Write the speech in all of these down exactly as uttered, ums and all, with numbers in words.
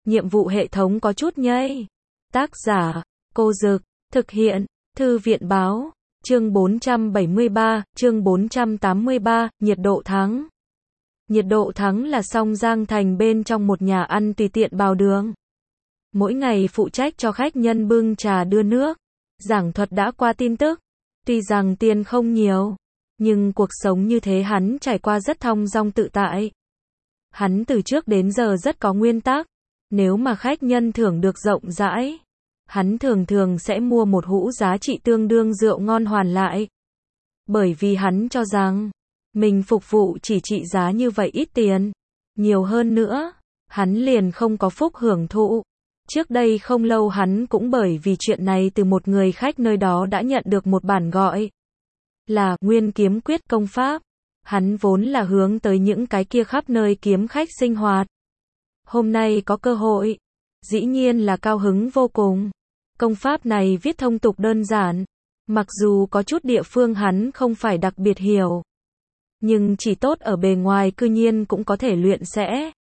nhiệm vụ hệ thống có chút nhây. Tác giả, Cô Dực, thực hiện, Thư viện Báo, chương bốn trăm bảy mươi ba, chương bốn trăm tám mươi ba, nhiệt độ thắng. Nhiệt độ thắng là Song Giang Thành bên trong một nhà ăn tùy tiện bào đường. Mỗi ngày phụ trách cho khách nhân bưng trà đưa nước, giảng thuật đã qua tin tức. Tuy rằng tiền không nhiều, nhưng cuộc sống như thế hắn trải qua rất thong dong tự tại. Hắn từ trước đến giờ rất có nguyên tắc, nếu mà khách nhân thưởng được rộng rãi, hắn thường thường sẽ mua một hũ giá trị tương đương rượu ngon hoàn lại. Bởi vì hắn cho rằng, mình phục vụ chỉ trị giá như vậy ít tiền, nhiều hơn nữa, hắn liền không có phúc hưởng thụ. Trước đây không lâu hắn cũng bởi vì chuyện này từ một người khách nơi đó đã nhận được một bản gọi là Nguyên Kiếm Quyết công pháp. Hắn vốn là hướng tới những cái kia khắp nơi kiếm khách sinh hoạt. Hôm nay có cơ hội, dĩ nhiên là cao hứng vô cùng. Công pháp này viết thông tục đơn giản, mặc dù có chút địa phương hắn không phải đặc biệt hiểu, nhưng chỉ tốt ở bề ngoài cư nhiên cũng có thể luyện sẽ.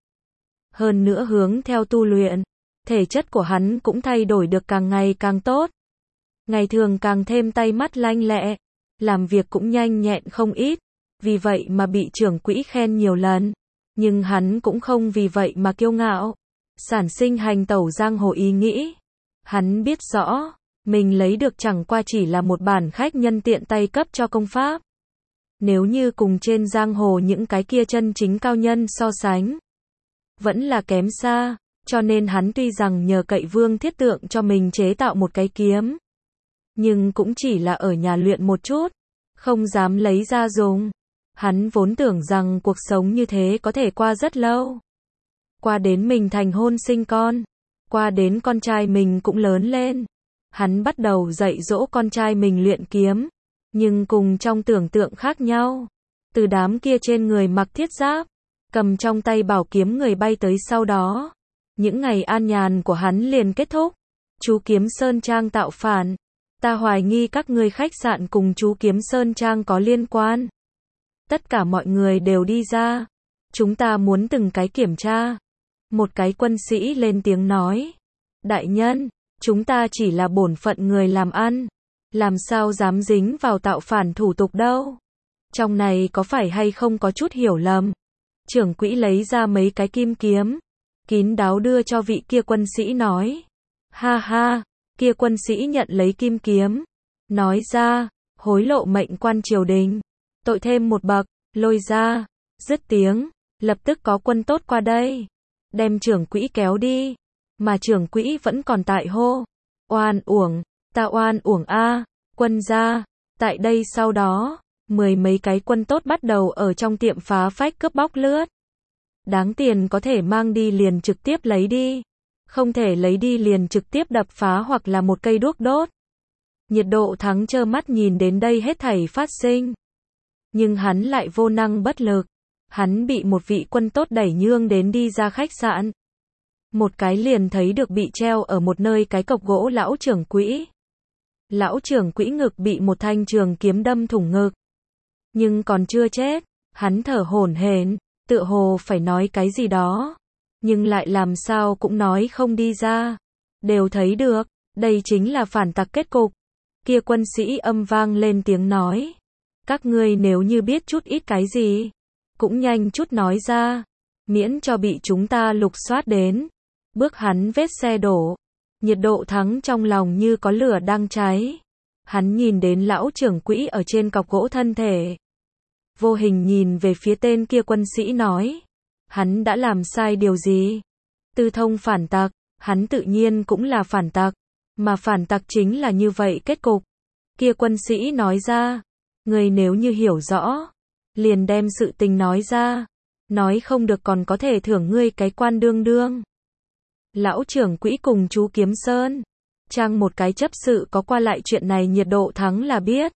Hơn nữa hướng theo tu luyện, thể chất của hắn cũng thay đổi được càng ngày càng tốt. Ngày thường càng thêm tay mắt lanh lẹ, làm việc cũng nhanh nhẹn không ít, vì vậy mà bị trưởng quỹ khen nhiều lần. Nhưng hắn cũng không vì vậy mà kiêu ngạo, sản sinh hành tẩu giang hồ ý nghĩ. Hắn biết rõ, mình lấy được chẳng qua chỉ là một bản khách nhân tiện tay cấp cho công pháp. Nếu như cùng trên giang hồ những cái kia chân chính cao nhân so sánh, vẫn là kém xa, cho nên hắn tuy rằng nhờ cậy Vương Thiết Tượng cho mình chế tạo một cái kiếm, nhưng cũng chỉ là ở nhà luyện một chút, không dám lấy ra dùng. Hắn vốn tưởng rằng cuộc sống như thế có thể qua rất lâu. Qua đến mình thành hôn sinh con, qua đến con trai mình cũng lớn lên. Hắn bắt đầu dạy dỗ con trai mình luyện kiếm, nhưng cùng trong tưởng tượng khác nhau. Từ đám kia trên người mặc thiết giáp, cầm trong tay bảo kiếm người bay tới sau đó, những ngày an nhàn của hắn liền kết thúc. Chú Kiếm Sơn Trang tạo phản, ta hoài nghi các ngươi khách sạn cùng chú Kiếm Sơn Trang có liên quan. Tất cả mọi người đều đi ra, chúng ta muốn từng cái kiểm tra. Một cái quân sĩ lên tiếng nói, đại nhân, chúng ta chỉ là bổn phận người làm ăn, làm sao dám dính vào tạo phản thủ tục đâu. Trong này có phải hay không có chút hiểu lầm. Trưởng quỹ lấy ra mấy cái kim kiếm, kín đáo đưa cho vị kia quân sĩ nói. Ha ha, kia quân sĩ nhận lấy kim kiếm, nói ra, hối lộ mệnh quan triều đình, tội thêm một bậc, lôi ra, dứt tiếng, lập tức có quân tốt qua đây, đem trưởng quỹ kéo đi, mà trưởng quỹ vẫn còn tại hô, oan uổng, ta oan uổng a, quân gia. Tại đây sau đó, mười mấy cái quân tốt bắt đầu ở trong tiệm phá phách cướp bóc lướt. Đáng tiền có thể mang đi liền trực tiếp lấy đi, không thể lấy đi liền trực tiếp đập phá hoặc là một cây đuốc đốt. Nhiệt độ thắng trơ mắt nhìn đến đây hết thảy phát sinh. Nhưng hắn lại vô năng bất lực. Hắn bị một vị quân tốt đẩy nhương đến đi ra khách sạn. Một cái liền thấy được bị treo ở một nơi cái cọc gỗ lão trưởng quỹ. Lão trưởng quỹ ngực bị một thanh trường kiếm đâm thủng ngực. Nhưng còn chưa chết, hắn thở hổn hển, tựa hồ phải nói cái gì đó. Nhưng lại làm sao cũng nói không đi ra. Đều thấy được, đây chính là phản tặc kết cục. Kia quân sĩ âm vang lên tiếng nói. Các ngươi nếu như biết chút ít cái gì, cũng nhanh chút nói ra, miễn cho bị chúng ta lục soát đến. Bước hắn vết xe đổ, nhiệt độ thắng trong lòng như có lửa đang cháy. Hắn nhìn đến lão trưởng quỹ ở trên cọc gỗ thân thể. Vô hình nhìn về phía tên kia quân sĩ nói. Hắn đã làm sai điều gì? Tư thông phản tặc, hắn tự nhiên cũng là phản tặc, mà phản tặc chính là như vậy kết cục. Kia quân sĩ nói ra, người nếu như hiểu rõ, liền đem sự tình nói ra, nói không được còn có thể thưởng ngươi cái quan đương đương. Lão trưởng quỹ cùng chú Kiếm Sơn Trang một cái chấp sự có qua lại chuyện này nhiệt độ thắng là biết.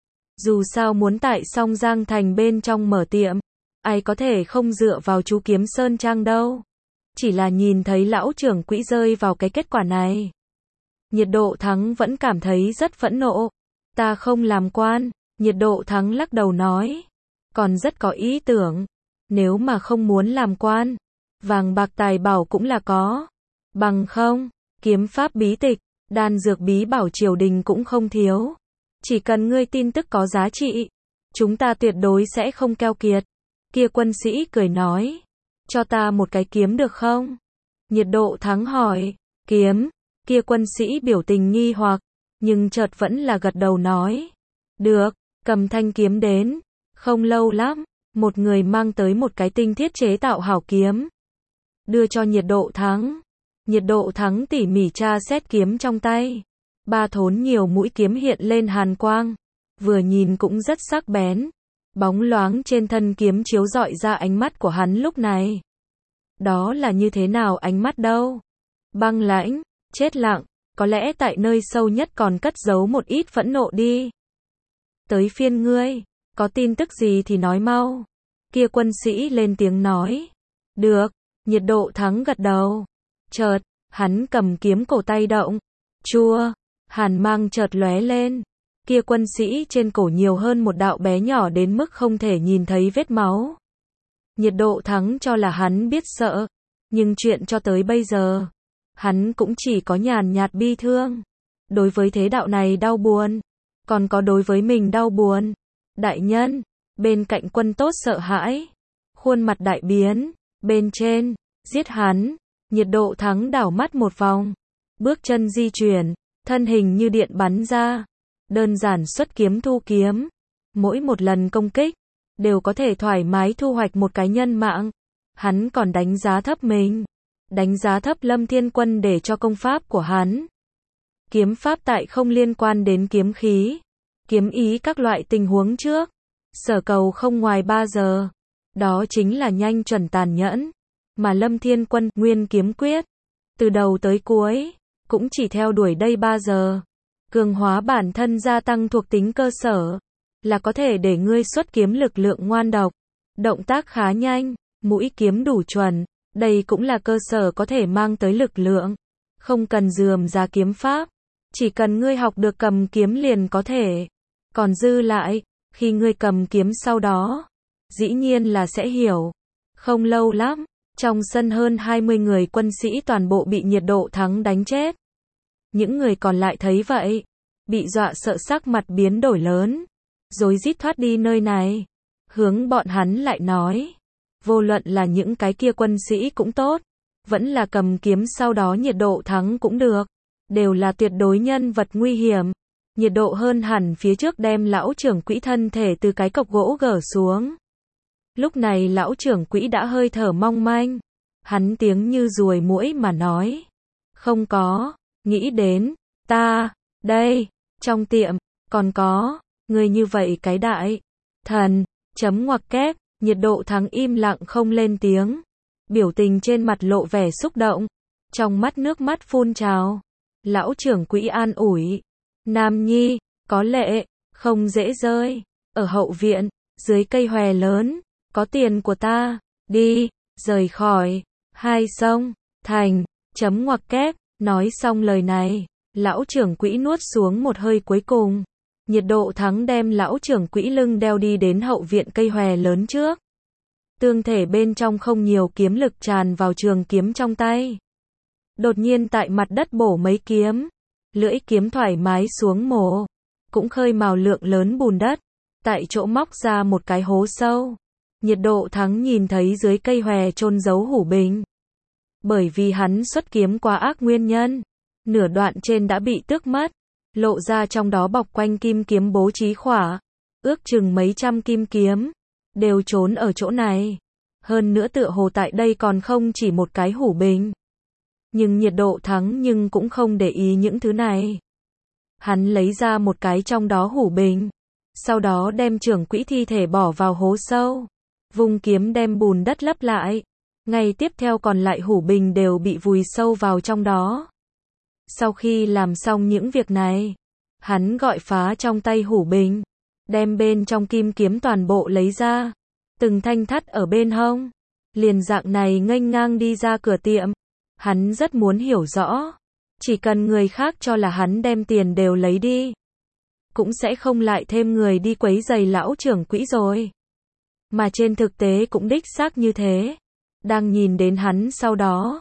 Dù sao muốn tại Song Giang Thành bên trong mở tiệm, ai có thể không dựa vào chú Kiếm Sơn Trang đâu. Chỉ là nhìn thấy lão trưởng quỹ rơi vào cái kết quả này. Nhiệt độ thắng vẫn cảm thấy rất phẫn nộ. Ta không làm quan, nhiệt độ thắng lắc đầu nói. Còn rất có ý tưởng. Nếu mà không muốn làm quan, vàng bạc tài bảo cũng là có. Bằng không, kiếm pháp bí tịch, đan dược bí bảo triều đình cũng không thiếu. Chỉ cần ngươi tin tức có giá trị, chúng ta tuyệt đối sẽ không keo kiệt. Kia quân sĩ cười nói, cho ta một cái kiếm được không? Nhiệt Độ Thắng hỏi, kiếm, kia quân sĩ biểu tình nghi hoặc, nhưng chợt vẫn là gật đầu nói, được, cầm thanh kiếm đến. Không lâu lắm, một người mang tới một cái tinh thiết chế tạo hảo kiếm, đưa cho Nhiệt Độ Thắng. Nhiệt Độ Thắng tỉ mỉ tra xét kiếm trong tay. Ba thốn nhiều mũi kiếm hiện lên hàn quang, vừa nhìn cũng rất sắc bén. Bóng loáng trên thân kiếm chiếu rọi ra ánh mắt của hắn lúc này. Đó là như thế nào ánh mắt đâu? Băng lãnh, chết lặng, có lẽ tại nơi sâu nhất còn cất giấu một ít phẫn nộ đi. Tới phiên ngươi, có tin tức gì thì nói mau. Kia quân sĩ lên tiếng nói. Được, Nhiệt Độ Thắng gật đầu. Chợt, hắn cầm kiếm cổ tay động. Chua, hàn mang chợt lóe lên. Kia quân sĩ trên cổ nhiều hơn một đạo bé nhỏ đến mức không thể nhìn thấy vết máu. Nhiệt Độ Thắng cho là hắn biết sợ, nhưng chuyện cho tới bây giờ, hắn cũng chỉ có nhàn nhạt bi thương. Đối với thế đạo này đau buồn, còn có đối với mình đau buồn. Đại nhân, bên cạnh quân tốt sợ hãi, khuôn mặt đại biến, bên trên, giết hắn. Nhiệt Độ Thắng đảo mắt một vòng, bước chân di chuyển, thân hình như điện bắn ra, đơn giản xuất kiếm thu kiếm. Mỗi một lần công kích, đều có thể thoải mái thu hoạch một cái nhân mạng. Hắn còn đánh giá thấp mình, đánh giá thấp Lâm Thiên Quân để cho công pháp của hắn. Kiếm pháp tại không liên quan đến kiếm khí, kiếm ý các loại tình huống trước. Sở cầu không ngoài ba giờ. Đó chính là nhanh chuẩn tàn nhẫn. Mà Lâm Thiên Quân, Nguyên Kiếm Quyết, từ đầu tới cuối, cũng chỉ theo đuổi đây ba giờ. Cường hóa bản thân gia tăng thuộc tính cơ sở, là có thể để ngươi xuất kiếm lực lượng ngoan độc. Động tác khá nhanh, mũi kiếm đủ chuẩn, đây cũng là cơ sở có thể mang tới lực lượng. Không cần rườm rà kiếm pháp, chỉ cần ngươi học được cầm kiếm liền có thể. Còn dư lại, khi ngươi cầm kiếm sau đó, dĩ nhiên là sẽ hiểu. Không lâu lắm, trong sân hơn hai mươi người quân sĩ toàn bộ bị Nhiệt Độ Thắng đánh chết. Những người còn lại thấy vậy, bị dọa sợ sắc mặt biến đổi lớn, rối rít thoát đi nơi này. Hướng bọn hắn lại nói, vô luận là những cái kia quân sĩ cũng tốt, vẫn là cầm kiếm sau đó Nhiệt Độ Thắng cũng được, đều là tuyệt đối nhân vật nguy hiểm. Nhiệt Độ hơn hẳn phía trước đem lão trưởng quỹ thân thể từ cái cọc gỗ gỡ xuống. Lúc này lão trưởng quỹ đã hơi thở mong manh, hắn tiếng như ruồi muỗi mà nói, không có, nghĩ đến, ta, đây, trong tiệm, còn có, người như vậy cái đại, thần, chấm ngoặc kép. Nhiệt Độ Thắng im lặng không lên tiếng, biểu tình trên mặt lộ vẻ xúc động, trong mắt nước mắt phun trào. Lão trưởng quỹ an ủi, Nam Nhi, có lệ, không dễ rơi, ở hậu viện, dưới cây hòe lớn, có tiền của ta, đi, rời khỏi, hai sông, thành, chấm ngoặc kép. Nói xong lời này, lão trưởng quỹ nuốt xuống một hơi cuối cùng. Nhiệt Độ Thắng đem lão trưởng quỹ lưng đeo đi đến hậu viện cây hòe lớn trước. Tương thể bên trong không nhiều kiếm lực tràn vào trường kiếm trong tay. Đột nhiên tại mặt đất bổ mấy kiếm, lưỡi kiếm thoải mái xuống mổ, cũng khơi mào lượng lớn bùn đất, tại chỗ móc ra một cái hố sâu. Nhiệt Độ Thắng nhìn thấy dưới cây hòe chôn giấu hủ bình. Bởi vì hắn xuất kiếm quá ác nguyên nhân, nửa đoạn trên đã bị tước mất, lộ ra trong đó bọc quanh kim kiếm bố trí khỏa, ước chừng mấy trăm kim kiếm, đều trốn ở chỗ này. Hơn nữa tựa hồ tại đây còn không chỉ một cái hủ bình. Nhưng Nhiệt Độ Thắng nhưng cũng không để ý những thứ này. Hắn lấy ra một cái trong đó hủ bình, sau đó đem trưởng quỹ thi thể bỏ vào hố sâu, vung kiếm đem bùn đất lấp lại. Ngay tiếp theo còn lại hủ bình đều bị vùi sâu vào trong đó. Sau khi làm xong những việc này, hắn gọi phá trong tay hủ bình, đem bên trong kim kiếm toàn bộ lấy ra, từng thanh thắt ở bên hông, liền dạng này nghênh ngang đi ra cửa tiệm. Hắn rất muốn hiểu rõ, chỉ cần người khác cho là hắn đem tiền đều lấy đi, cũng sẽ không lại thêm người đi quấy rầy lão trưởng quỹ rồi. Mà trên thực tế cũng đích xác như thế. Đang nhìn đến hắn sau đó,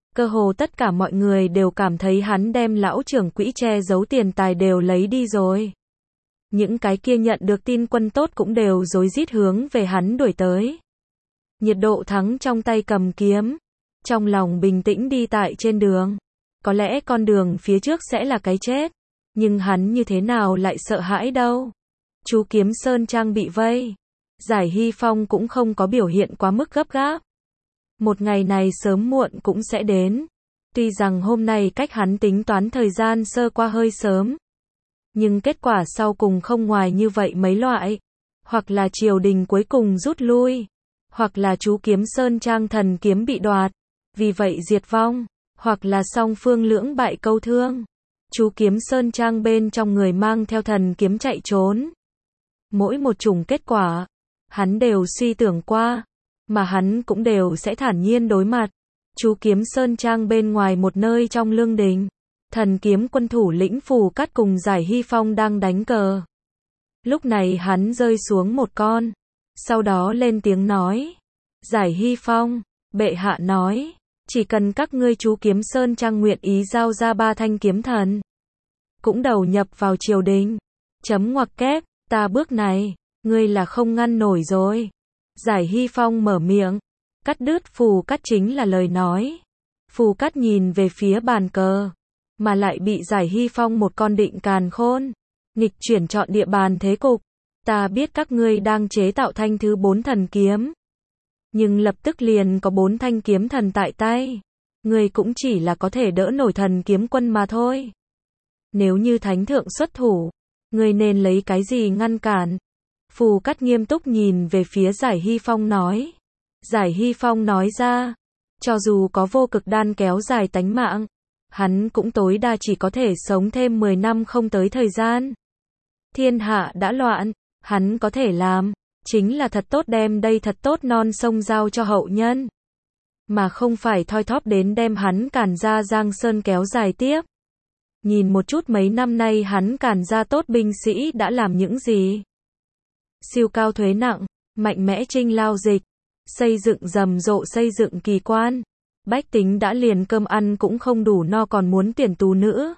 Cơ hồ tất cả mọi người đều cảm thấy hắn đem lão trưởng quỹ che giấu tiền tài đều lấy đi rồi. Những cái kia nhận được tin quân tốt cũng đều rối rít hướng về hắn đuổi tới. Nhiệt Độ Thắng trong tay cầm kiếm, trong lòng bình tĩnh đi tại trên đường. Có lẽ con đường phía trước sẽ là cái chết, nhưng hắn như thế nào lại sợ hãi đâu. Chú Kiếm Sơn Trang bị vây, Giải Hy Phong cũng không có biểu hiện quá mức gấp gáp. Một ngày này sớm muộn cũng sẽ đến. Tuy rằng hôm nay cách hắn tính toán thời gian sơ qua hơi sớm, nhưng kết quả sau cùng không ngoài như vậy mấy loại. Hoặc là triều đình cuối cùng rút lui, hoặc là chú Kiếm Sơn Trang thần kiếm bị đoạt, vì vậy diệt vong, hoặc là song phương lưỡng bại câu thương. Chú Kiếm Sơn Trang bên trong người mang theo thần kiếm chạy trốn. Mỗi một chủng kết quả, hắn đều suy tưởng qua, mà hắn cũng đều sẽ thản nhiên đối mặt. Chú Kiếm Sơn Trang bên ngoài một nơi trong lương đình, thần kiếm quân thủ lĩnh Phù Cát cùng Giải Hy Phong đang đánh cờ. Lúc này hắn rơi xuống một con, sau đó lên tiếng nói. Giải Hy Phong, bệ hạ nói, chỉ cần các ngươi chú Kiếm Sơn Trang nguyện ý giao ra ba thanh kiếm thần, cũng đầu nhập vào triều đình. Chấm ngoặc kép, ta bước này, ngươi là không ngăn nổi rồi. Giải Hy Phong mở miệng, cắt đứt Phù Cát chính là lời nói. Phù Cát nhìn về phía bàn cờ, mà lại bị Giải Hy Phong một con định càn khôn, nghịch chuyển chọn địa bàn thế cục. Ta biết các ngươi đang chế tạo thanh thứ bốn thần kiếm, nhưng lập tức liền có bốn thanh kiếm thần tại tay. Ngươi cũng chỉ là có thể đỡ nổi thần kiếm quân mà thôi. Nếu như thánh thượng xuất thủ, ngươi nên lấy cái gì ngăn cản? Phù Cát nghiêm túc nhìn về phía Giải Hy Phong nói. Giải Hy Phong nói ra, cho dù có vô cực đan kéo dài tánh mạng, hắn cũng tối đa chỉ có thể sống thêm mười năm không tới thời gian. Thiên hạ đã loạn, hắn có thể làm, chính là thật tốt đem đây thật tốt non sông giao cho hậu nhân, mà không phải thoi thóp đến đem hắn Càn ra Giang Sơn kéo dài tiếp. Nhìn một chút mấy năm nay hắn Càn ra tốt binh sĩ đã làm những gì. Siêu cao thuế nặng, mạnh mẽ trinh lao dịch, xây dựng rầm rộ xây dựng kỳ quan. Bách tính đã liền cơm ăn cũng không đủ no còn muốn tiền tù nữa.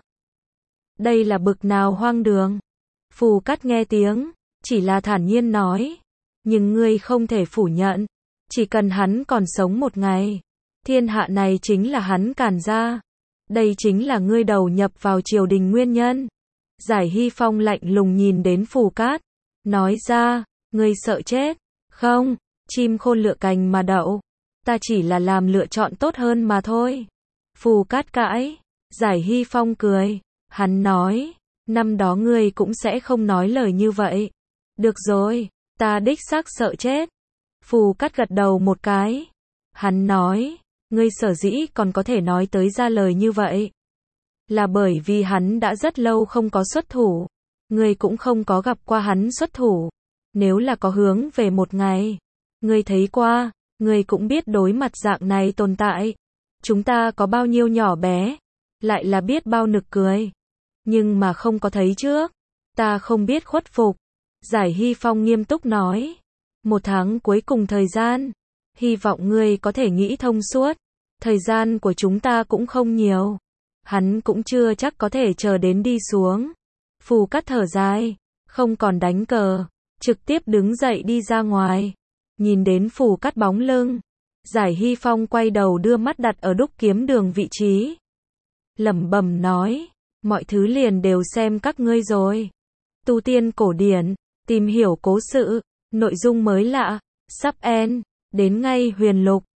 Đây là bực nào hoang đường. Phù Cát nghe tiếng, chỉ là thản nhiên nói. Nhưng ngươi không thể phủ nhận, chỉ cần hắn còn sống một ngày, thiên hạ này chính là hắn Càn ra. Đây chính là ngươi đầu nhập vào triều đình nguyên nhân. Giải Hy Phong lạnh lùng nhìn đến Phù Cát, nói ra, ngươi sợ chết, không, chim khôn lựa cành mà đậu, ta chỉ là làm lựa chọn tốt hơn mà thôi. Phù Cát cãi, Giải Hy Phong cười, hắn nói, năm đó ngươi cũng sẽ không nói lời như vậy. Được rồi, ta đích xác sợ chết. Phù Cát gật đầu một cái, hắn nói, ngươi sở dĩ còn có thể nói tới ra lời như vậy, là bởi vì hắn đã rất lâu không có xuất thủ, ngươi cũng không có gặp qua hắn xuất thủ. Nếu là có hướng về một ngày, ngươi thấy qua, ngươi cũng biết đối mặt dạng này tồn tại, chúng ta có bao nhiêu nhỏ bé, lại là biết bao nực cười. Nhưng mà không có thấy trước, ta không biết khuất phục. Giải Hy Phong nghiêm túc nói, một tháng cuối cùng thời gian, hy vọng ngươi có thể nghĩ thông suốt, thời gian của chúng ta cũng không nhiều, hắn cũng chưa chắc có thể chờ đến đi xuống. Phù Cát thở dài, không còn đánh cờ, trực tiếp đứng dậy đi ra ngoài. Nhìn đến Phù Cát bóng lưng, Giải Hy Phong quay đầu đưa mắt đặt ở đúc kiếm đường vị trí, lẩm bẩm nói, mọi thứ liền đều xem các ngươi rồi. Tu tiên cổ điển, tìm hiểu cố sự, nội dung mới lạ, sắp end, đến ngay Huyền Lục.